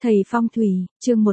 Thầy Phong thủy, chương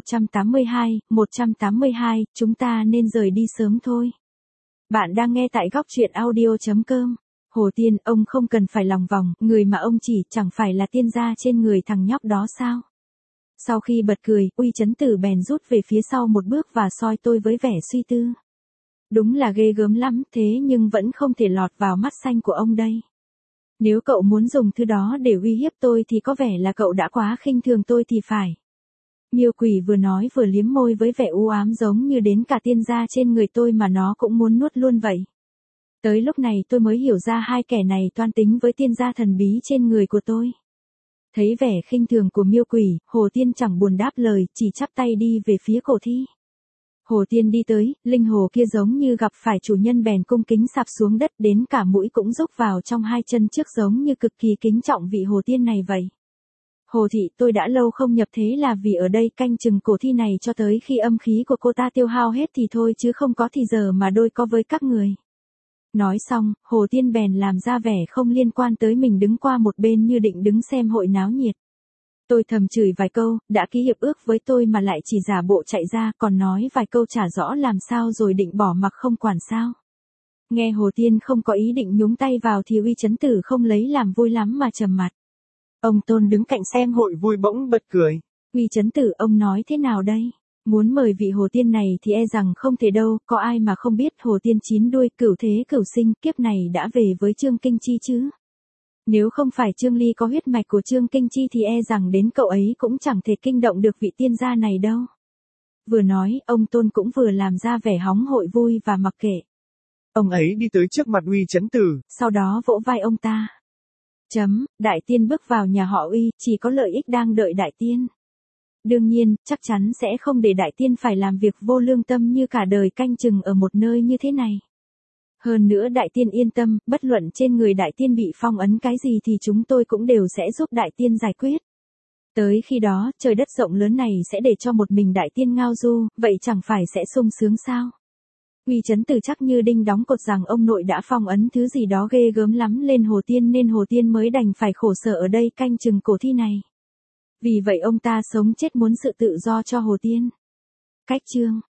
182, chúng ta nên rời đi sớm thôi. Bạn đang nghe tại góc truyện audio.com. Hồ Tiên, ông không cần phải lòng vòng, người mà ông chỉ chẳng phải là tiên gia trên người thằng nhóc đó sao? Sau khi bật cười, Uy Chấn Tử bèn rút về phía sau một bước và soi tôi với vẻ suy tư. Đúng là ghê gớm lắm, thế nhưng vẫn không thể lọt vào mắt xanh của ông đây. Nếu cậu muốn dùng thứ đó để uy hiếp tôi thì có vẻ là cậu đã quá khinh thường tôi thì phải. Miêu Quỷ vừa nói vừa liếm môi với vẻ u ám giống như đến cả tiên gia trên người tôi mà nó cũng muốn nuốt luôn vậy. Tới lúc này tôi mới hiểu ra hai kẻ này toan tính với tiên gia thần bí trên người của tôi. Thấy vẻ khinh thường của Miêu Quỷ, Hồ Tiên chẳng buồn đáp lời, chỉ chắp tay đi về phía cổ thi. Hồ Tiên đi tới, linh hồ kia giống như gặp phải chủ nhân bèn cung kính sạp xuống đất, đến cả mũi cũng rúc vào trong hai chân trước giống như cực kỳ kính trọng vị Hồ Tiên này vậy. Hồ thị, tôi đã lâu không nhập thế là vì ở đây canh chừng cổ thi này cho tới khi âm khí của cô ta tiêu hao hết thì thôi, chứ không có thì giờ mà đôi co với các người. Nói xong, Hồ Tiên bèn làm ra vẻ không liên quan tới mình, đứng qua một bên như định đứng xem hội náo nhiệt. Tôi thầm chửi vài câu, đã ký hiệp ước với tôi mà lại chỉ giả bộ chạy ra, còn nói vài câu chả rõ làm sao rồi định bỏ mặc không quản sao. Nghe Hồ Tiên không có ý định nhúng tay vào thì Uy Chấn Tử không lấy làm vui lắm mà trầm mặt. Ông Tôn đứng cạnh xem hội vui bỗng bật cười. Uy Chấn Tử, ông nói thế nào đây? Muốn mời vị Hồ Tiên này thì e rằng không thể đâu, có ai mà không biết Hồ Tiên chín đuôi cửu thế cửu sinh, kiếp này đã về với Trương Kinh Chi chứ. Nếu không phải Trương Ly có huyết mạch của Trương Kinh Chi thì e rằng đến cậu ấy cũng chẳng thể kinh động được vị tiên gia này đâu. Vừa nói, ông Tôn cũng vừa làm ra vẻ hóng hội vui và mặc kệ. Ông ấy đi tới trước mặt Uy Chấn Tử, sau đó vỗ vai ông ta. Đại tiên bước vào nhà họ Uy, chỉ có lợi ích đang đợi đại tiên. Đương nhiên, chắc chắn sẽ không để đại tiên phải làm việc vô lương tâm như cả đời canh chừng ở một nơi như thế này. Hơn nữa đại tiên yên tâm, bất luận trên người đại tiên bị phong ấn cái gì thì chúng tôi cũng đều sẽ giúp đại tiên giải quyết. Tới khi đó, trời đất rộng lớn này sẽ để cho một mình đại tiên ngao du, vậy chẳng phải sẽ sung sướng sao? Uy Chấn Tử chắc như đinh đóng cột rằng ông nội đã phong ấn thứ gì đó ghê gớm lắm lên Hồ Tiên nên Hồ Tiên mới đành phải khổ sở ở đây canh chừng cổ thi này. Vì vậy ông ta sống chết muốn sự tự do cho Hồ Tiên. Cách chương